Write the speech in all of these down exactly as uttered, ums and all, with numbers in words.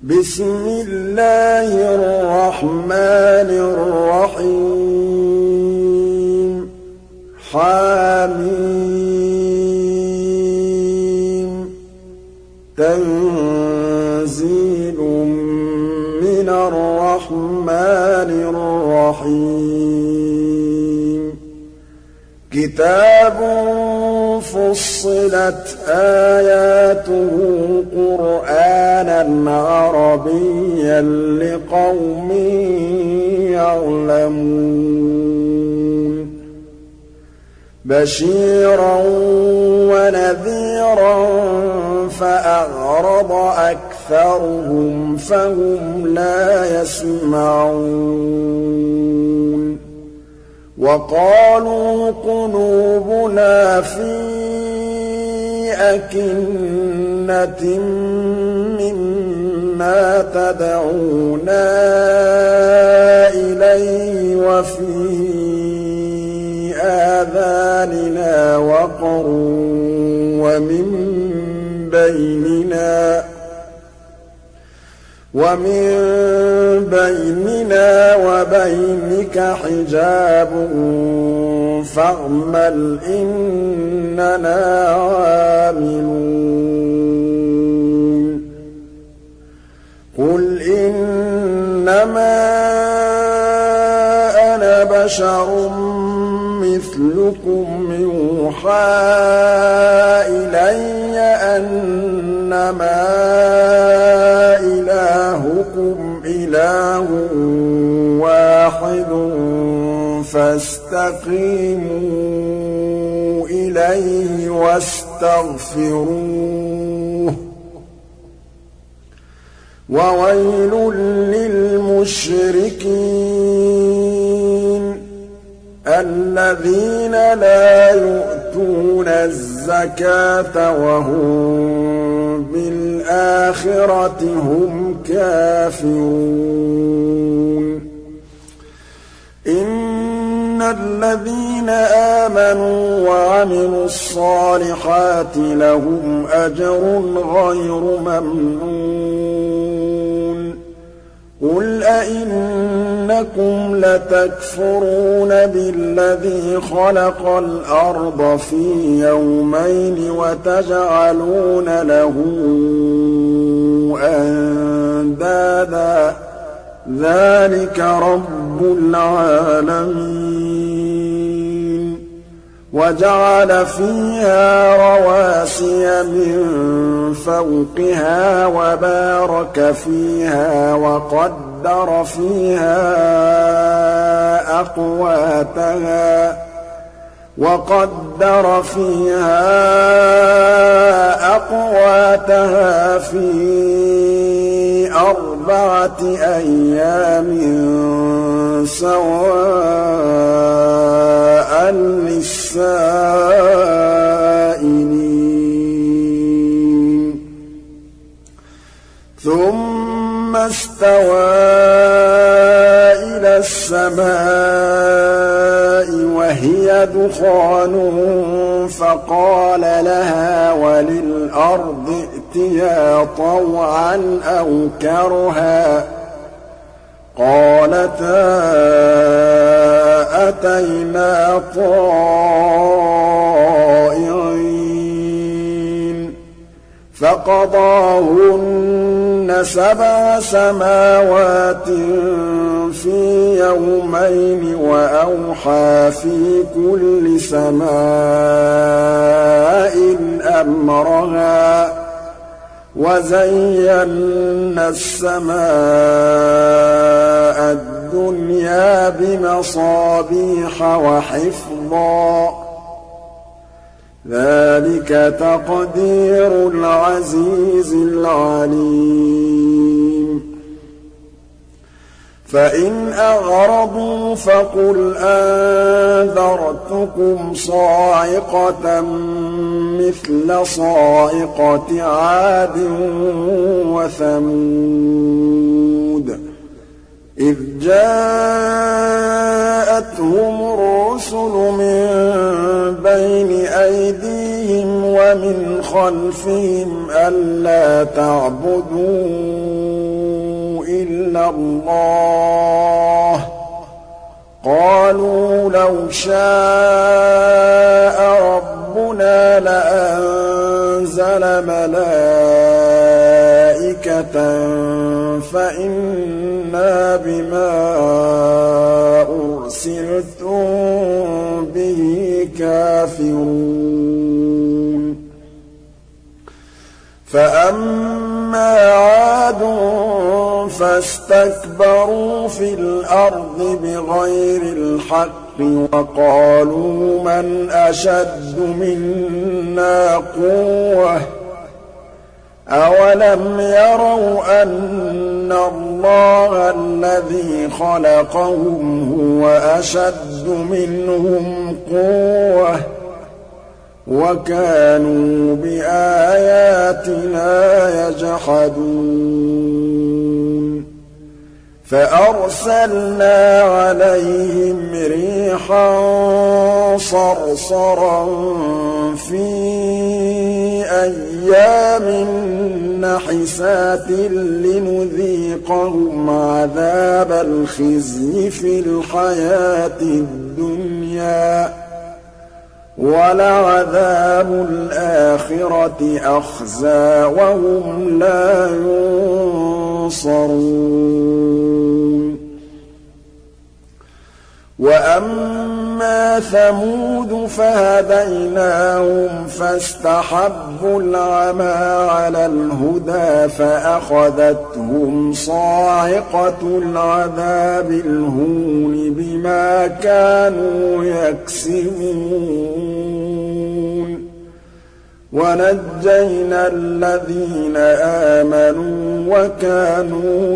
بسم الله الرحمن الرحيم حميم تنزيل من الرحمن الرحيم كتاب فصلت آياته قرآنًا عربيًّا لقوم يعلمون بشيرًا ونذيرًا فأعرض أكثرهم فهم لا يسمعون وقالوا قلوبنا في أكنة مما تدعونا إليه وفي آذاننا وقر ومن بيننا ومن بيننا وبينك حجاب فاعمل إننا عاملون قل إنما أنا بشر مثلكم يوحى إلي أنما إلهكم إله واحد فاستقيموا إليه واستغفروه وويل للمشركين الذين لا يؤتون الزكاة وهم بالآخرة هم كافرون إن الذين آمنوا وعملوا الصالحات لهم أجر غير ممنون قل أئنكم لتكفرون بالذي خلق الأرض في يومين وتجعلون له أندادا ذلك رب العالمين وجعل فيها رواسي من فوقها وبارك فيها وقدر فيها أقواتها وقدر فيها أقواتها في أربعة أيام سواء للسائلين ثم استوى إلى السماء وهي دخان فقال لها وللأرض ائتيا طوعا أو كرها قالتا أتينا طائعين فقضاهن سبع سماوات في يومين وأوحى في كل سماء أمرها وزينا السماء الدنيا بمصابيح وحفظا ذلك تقدير العزيز العليم فإن أعرضوا فقل أنذرتكم صاعقة مثل صاعقة عاد وثمود إذ جاءتهم الرسل من بين أيديهم ومن ومن خلفهم ألا تعبدوا اللَّهِ قَالُوا لَوْ شَاءَ رَبُّنَا لَأَنزَلَ مَلَائِكَةً فَإِنَّا بِمَا أُرْسِلْتُم بِهِ كَافِرُونَ فَأَمَّا عَادٌ فَاسْتَكْبَرُوا فِي الْأَرْضِ بِغَيْرِ الْحَقِّ وَقَالُوا مَنْ أَشَدُّ مِنَّا قُوَّةً ۖ أَوَلَمْ يَرَوْا أَنَّ اللَّهَ الَّذِي خَلَقَهُمْ هُوَ أَشَدُّ مِنْهُمْ قُوَّةً ۖ وَكَانُوا بِآيَاتِنَا يَجْحَدُونَ فَأَرْسَلْنَا عَلَيْهِمْ رِيحًا صَرْصَرًا فِي أَيَّامٍ نَّحِسَاتٍ لِّنُذِيقَهُمْ عَذَابَ الْخِزْيِ فِي الْحَيَاةِ الدُّنْيَا ۖ وَلَعَذَابُ الْآخِرَةِ أَخْزَىٰ وَهُمْ لَا يُنصَرُونَ وَأَمَّا ثَمُودُ فَهَدَيْنَاهُمْ فَاسْتَحَبُّوا الْعَمَىٰ عَلَى الْهُدَىٰ فَأَخَذَتْهُمْ صَاعِقَةُ الْعَذَابِ الْهُونِ بِمَا كَانُوا يَكْسِبُونَ وَنَجَّيْنَا الَّذِينَ آمَنُوا وَكَانُوا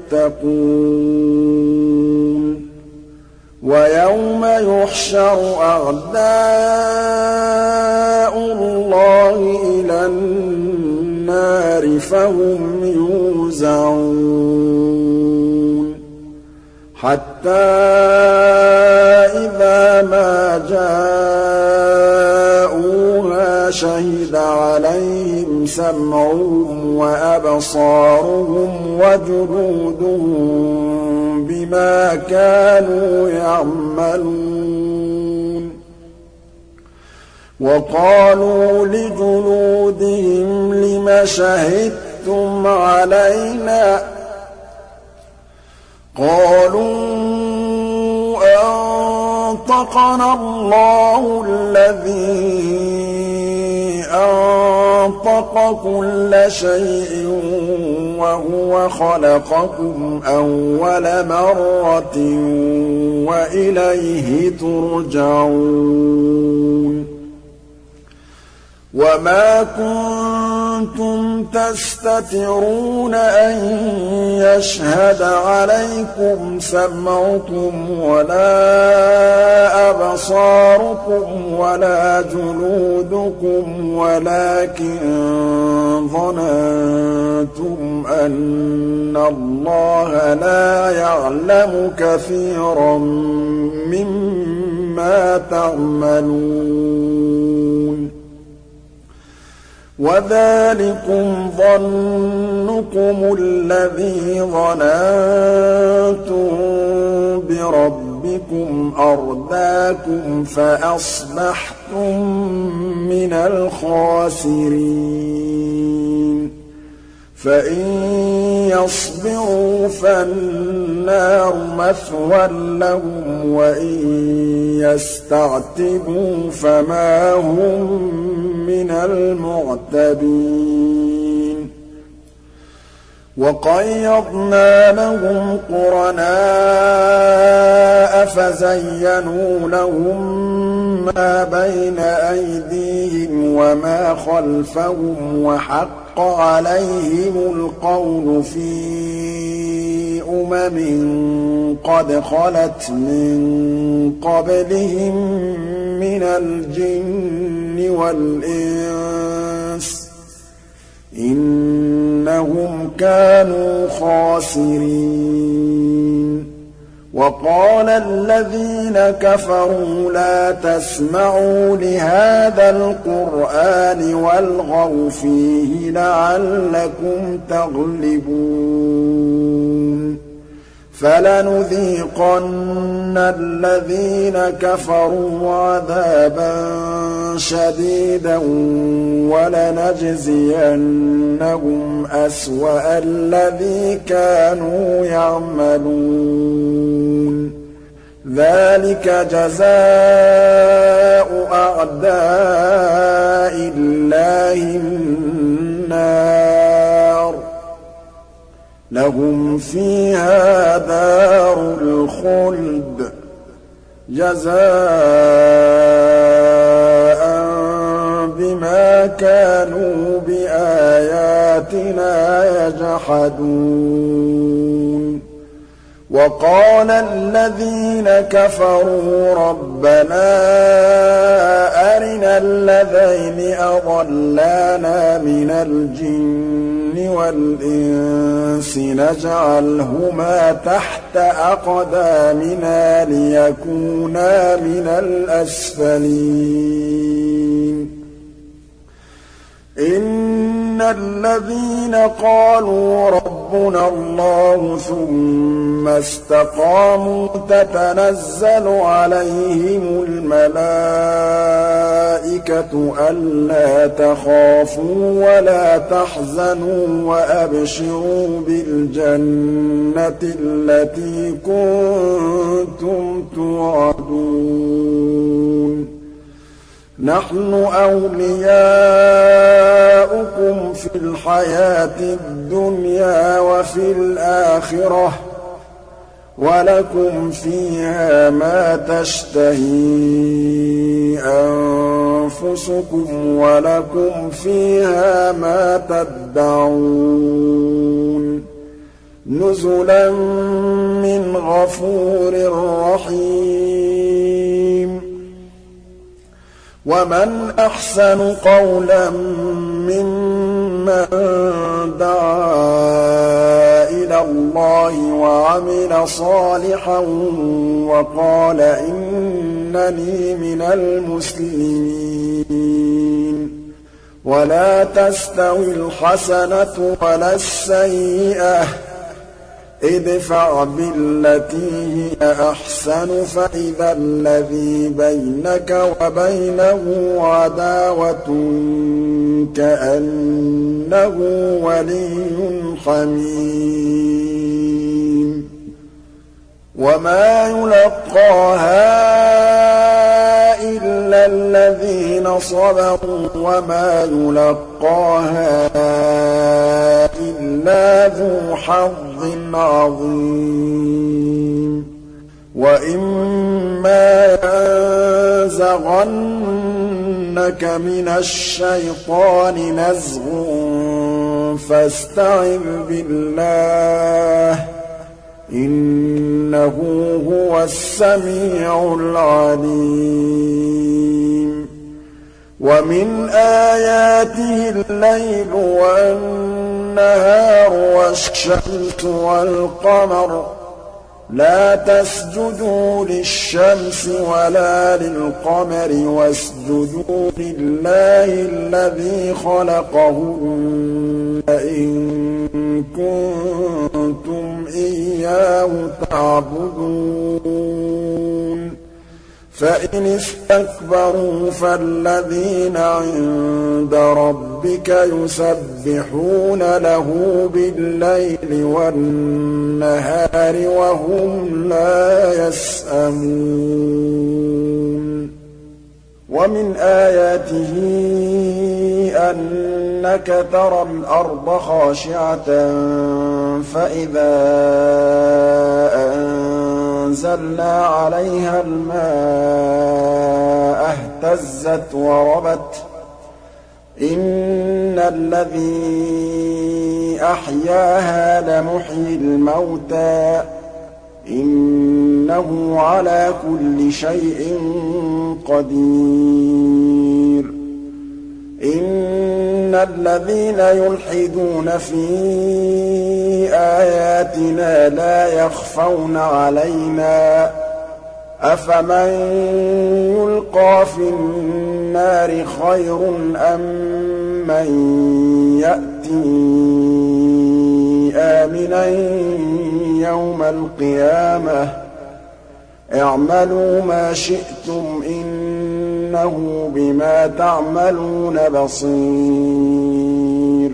يَتَّقُونَ وَيَوْمَ يُحْشَرُ أَعْدَاءُ اللَّهِ إِلَى النَّارِ فَهُمْ يُوزَعُونَ حَتَّىٰ إِذَا مَا جَاءُوهَا شَهِدَ عَلَيْهِمْ سَمْعُهُمْ وَأَبْصَارُهُمْ وَجُلُودُهُم بِمَا كَانُوا يَعْمَلُونَ وَقَالُوا لِجُلُودِهِمْ لِمَ شَهِدتُّمْ عَلَيْنَا ۖ قَالُوا أَنطَقَنَا اللَّهُ الَّذِي أَنطَقَ كُلَّ شَيْءٍ وَهُوَ خَلَقَكُمْ أَوَّلَ مَرَّةٍ وَإِلَيْهِ تُرْجَعُونَ وَمَا كُنتُمْ تَسْتَتِرُونَ أَن يَشْهَدَ عَلَيْكُمْ سَمْعُكُمْ وَلَا أَبْصَارُكُمْ وَلَا جُلُودُكُمْ وَلَٰكِن ظَنَنتُمْ أَنَّ اللَّهَ لَا يَعْلَمُ كَثِيرًا مِّمَّا تَعْمَلُونَ وَذَٰلِكُمْ ظَنُّكُمُ الَّذِي ظَنَنتُم بِرَبِّكُمْ أَرْدَاكُمْ فَأَصْبَحْتُم مِّنَ الْخَاسِرِينَ فَإِن يَصْبِرُوا فَالنَّارُ مَثْوًى لَّهُمْ وَإِن يَسْتَعْتِبُوا فَمَا هُم مِّنَ الْمُعْتَبِينَ وَقَيَّضْنَا لَهُمْ قُرَنَاءَ فَزَيَّنُوا لَهُم مَّا بَيْنَ أَيْدِيهِمْ وَمَا خَلْفَهُمْ وَحَقَّ عَلَيْهِمُ الْقَوْلُ فِي أُمَمٍ قَدْ خَلَتْ مِن قَبْلِهِم مِّنَ الْجِنِّ وَالْإِنسِ ۖ إِنَّهُمْ كَانُوا خَاسِرِينَ وَقَالَ الَّذِينَ كَفَرُوا لَا تَسْمَعُوا لِهَٰذَا الْقُرْآنِ وَالْغَوْا فِيهِ لَعَلَّكُمْ تَغْلِبُونَ فَلَنُذِيقَنَّ الَّذِينَ كَفَرُوا عَذَابًا شَدِيدًا وَلَنَجْزِيَنَّهُمْ أَسْوَأَ الَّذِي كَانُوا يَعْمَلُونَ ذَلِكَ جَزَاءُ أَعْدَاءِ اللَّهِ النَّارُ لَهُمْ فِيهَا دَارُ الْخُلْدِ جَزَاءً بِمَا كَانُوا بِآيَاتِنَا يَجْحَدُونَ وَقَالَ الَّذِينَ كَفَرُوا رَبَّنَا أَرِنَا اللَّذَيْنِ أَضَلَّانَا مِنَ الْجِنِّ وَالْإِنسِ نَجْعَلْهُمَا تَحْتَ أَقْدَامِنَا لِيَكُونَا مِنَ الْأَسْفَلِينَ إِنَّ الَّذِينَ قَالُوا رَبُّنَا اللَّهُ ثُمَّ اسْتَقَامُوا تَتَنَزَّلُ عَلَيْهِمُ الْمَلَائِكَةُ أَلَّا تَخَافُوا وَلَا تَحْزَنُوا وَأَبْشِرُوا بِالْجَنَّةِ الَّتِي كُنتُمْ تُوعَدُونَ نَحْنُ أَوْلِيَاؤُكُمْ فِي الْحَيَاةِ الدُّنْيَا وَفِي الْآخِرَةِ ۖ وَلَكُمْ فِيهَا مَا تَشْتَهِي أَنفُسُكُمْ وَلَكُمْ فِيهَا مَا تَدَّعُونَ نُزُلًا مِّنْ غَفُورٍ رَّحِيمٍ وَمَنْ أَحْسَنُ قَوْلًا مِّمَّن دَعَا إِلَى اللَّهِ وَعَمِلَ صَالِحًا وَقَالَ إِنَّنِي مِنَ الْمُسْلِمِينَ وَلَا تَسْتَوِي الْحَسَنَةُ وَلَا السَّيِّئَةُ ۚ ادْفَعْ بِالَّتِي هِيَ أَحْسَنُ فَإِذَا الَّذِي بَيْنَكَ وَبَيْنَهُ عَدَاوَةٌ كَأَنَّهُ وَلِيٌّ حَمِيمٌ وَمَا يُلَقَّاهَا إِلَّا الَّذِينَ صَبَرُوا وَمَا يُلَقَّاهَا إِلَّا ذُو حَظٍّ عَظِيمٍ وَإِمَّا يَنزَغَنَّكَ مِنَ الشَّيْطَانِ نَزْغٌ فَاسْتَعِذْ بِاللَّهِ ۖ إِنَّهُ هُوَ السَّمِيعُ الْعَلِيمُ وَمِنْ آيَاتِهِ اللَّيْلُ وَالنَّهَارُ وَالشَّمْسُ وَالْقَمَرُ ۚ لَا تَسْجُدُوا لِلشَّمْسِ وَلَا لِلْقَمَرِ وَاسْجُدُوا لِلَّهِ الَّذِي خَلَقَهُنَّ إِن كُنتُمْ إِيَّاهُ تَعْبُدُونَ فَإِنِ اسْتَكْبَرُوا فَالَّذِينَ عِندَ رَبِّكَ يُسَبِّحُونَ لَهُ بِاللَّيْلِ وَالنَّهَارِ وَهُمْ لَا يَسْأَمُونَ وَمِنْ آيَاتِهِ أَنَّكَ تَرَى الْأَرْضَ خَاشِعَةً فَإِذَا أَنزَلْنَا عَلَيْهَا الْمَاءَ اهْتَزَّتْ وَرَبَتْ ۚ إِنَّ الَّذِي أَحْيَاهَا لَمُحْيِي الْمَوْتَىٰ ۚ إِنَّهُ عَلَىٰ كُلِّ شَيْءٍ قَدِيرٌ إِنَّ الَّذِينَ يُلْحِدُونَ فِي آيَاتِنَا لَا يَخْفَوْنَ عَلَيْنَا ۗ أَفَمَن يُلْقَىٰ فِي النَّارِ خَيْرٌ أَم مَّن يَأْتِي آمِنًا يَوْمَ الْقِيَامَةِ اعْمَلُوا مَا شِئْتُمْ إِنَّهُ بِمَا تَعْمَلُونَ بَصِيرٌ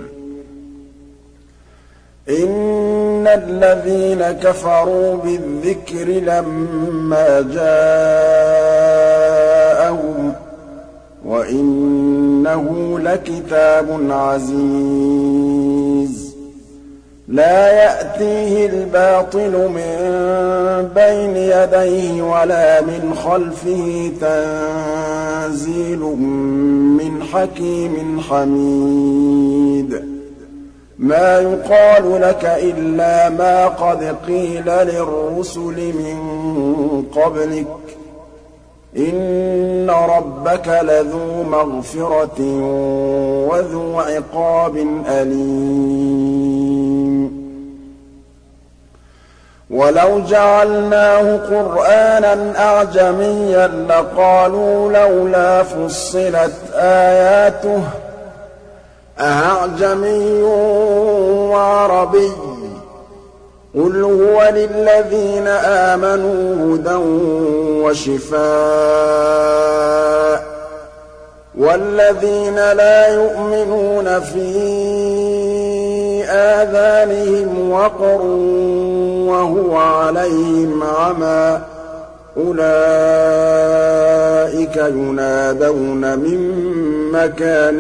إِنَّ الَّذِينَ كَفَرُوا بِالذِّكْرِ لَمَّا جَاءَهُمْ وَإِنَّهُ لَكِتَابٌ عَزِيزٌ لَا يَأْتِيهِ الْبَاطِلُ مِن بَيْنِ يَدَيْهِ وَلَا مِنْ خَلْفِهِ تَنزِيلٌ مِّنْ حَكِيمٍ حَمِيدٍ مَا يُقَالُ لَكَ إِلَّا مَا قَدْ قِيلَ لِلرُّسُلِ مِن قَبْلِكَ إِنَّ رَبَّكَ لَذُو مَغْفِرَةٍ وَذُو عِقَابٍ أَلِيمٍ وَلَوْ جَعَلْنَاهُ قُرْآنًا أَعْجَمِيًّا لَّقَالُوا لَوْلَا فُصِّلَتْ آيَاتُهُ أَأَعْجَمِيٌّ وَعَرَبِيٌّ قُلْ هُوَ لِلَّذِينَ آمَنُوا هُدًى وَشِفَاءٌ ۖ وَالَّذِينَ لَا يُؤْمِنُونَ فِي آذَانِهِمْ وَقْرٌ وَهُوَ عَلَيْهِمْ عَمًى أُولَٰئِكَ يُنَادَوْنَ مِن مَّكَانٍ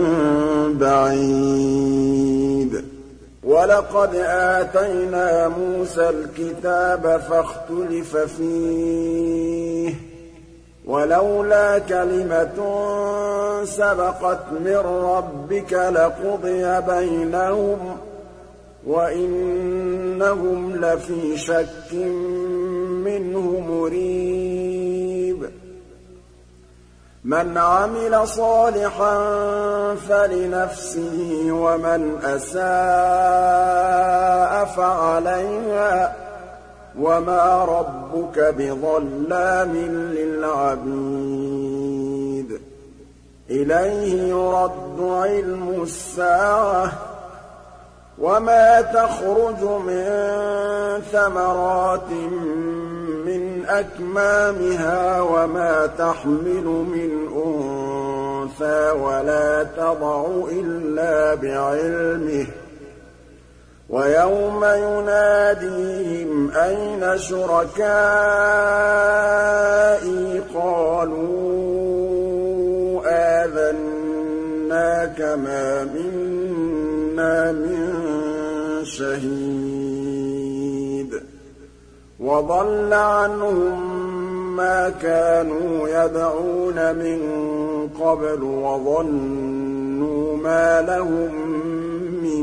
بَعِيدٍ وَلَقَدْ آتَيْنَا مُوسَى الْكِتَابَ فَاخْتُلِفَ فِيهِ وَلَوْلَا كَلِمَةٌ سَبَقَتْ مِن رَّبِّكَ لَقُضِيَ بَيْنَهُمْ وَإِنَّهُمْ لَفِي شَكٍّ مِّنْهُ مُرِيبٍ مَنْ عَمِلَ صَالِحًا فَلِنَفْسِهِ وَمَنْ أَسَاءَ فَعَلَيْهَا وَمَا رَبُّكَ بِظَلَّامٍ لِّلْعَبِيدِ إِلَيْهِ يُرَدُّ عِلْمُ السَّاعَةِ وَمَا تَخْرُجُ مِن ثَمَرَاتٍ مِّنْ أَكْمَامِهَا وَمَا تَحْمِلُ مِنْ أُنثَىٰ وَلَا تَضَعُ إِلَّا بِعِلْمِهِ وَيَوْمَ يُنَادِيهِمْ أَيْنَ شُرَكَائِي قَالُوا آذَنَّاكَ مَا مِنَّا مِن شَهِيدٍ وَضَلَّ عَنْهُم مَّا كَانُوا يَدْعُونَ مِن قَبْلُ وَظَنُّوا مَا لَهُم مِّن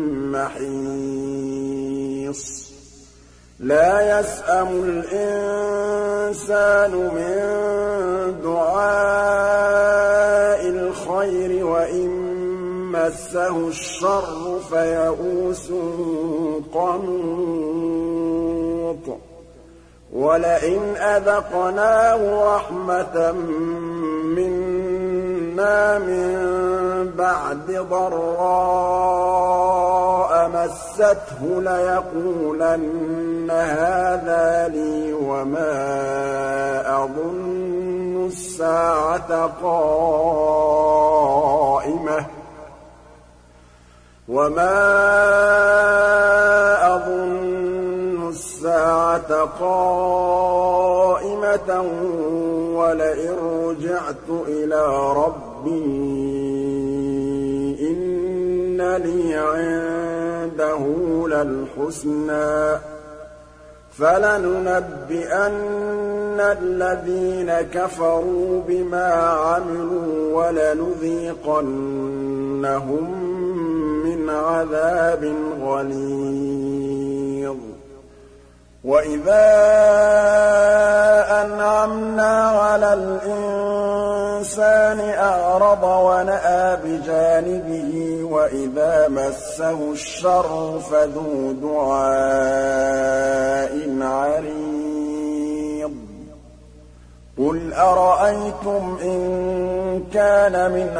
مَّحِيصٍ لَا يَسْأَمُ الْإِنسَانُ مِن دُعَاءِ الْخَيْرِ وَإِن مَّسَّهُ الشَّرُّ فَيَئُوسٌ قَنُوطٌ وَلَئِنْ أَذَقْنَاهُ رَحْمَةً مِّنَّا مِن بَعْدِ ضَرَّاءَ مَسَّتْهُ لَيَقُولَنَّ هَٰذَا لِي وَمَا أَظُنُّ السَّاعَةَ قَائِمَةً وَمَا أَظُنُّ السَّاعَةَ قَائِمَةً وَلَئِن رُّجِعْتُ إِلَىٰ رَبِّي إِنَّ لِي عِندَهُ لَلْحُسْنَىٰ فَلَنُنَبِّئَنَّ الَّذِينَ كَفَرُوا بِمَا عَمِلُوا وَلَنُذِيقَنَّهُم مِّنْ عَذَابٍ غَلِيظٍ وَإِذَا أَنْعَمْنَا عَلَى الْإِنسَانِ أَعْرَضَ وَنَأَىٰ بِجَانِبِهِ وَإِذَا مَسَّهُ الشَّرُّ فَذُو دُعَاءٍ عَرِيضٍ قُلْ أَرَأَيْتُمْ إِن كَانَ مِنْ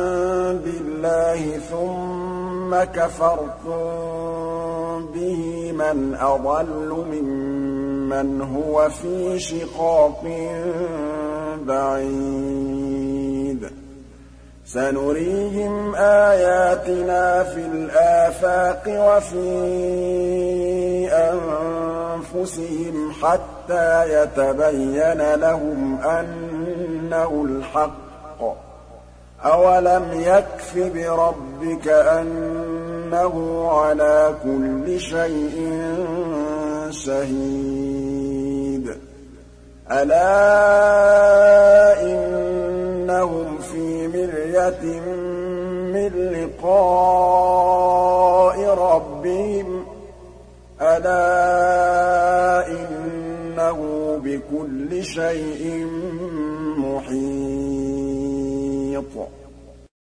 عِندِ اللَّهِ ثُمَّ كَفَرْتُم بِهِ من أضل ممن هو في شقاق بعيد سنريهم آياتنا في الآفاق وفي أنفسهم حتى يتبين لهم أنه الحق أولم يكف بربك أنه على كل شيء شهيد ألا إنهم في مرية من لقاء ربهم ألا إنه بكل شيء محيط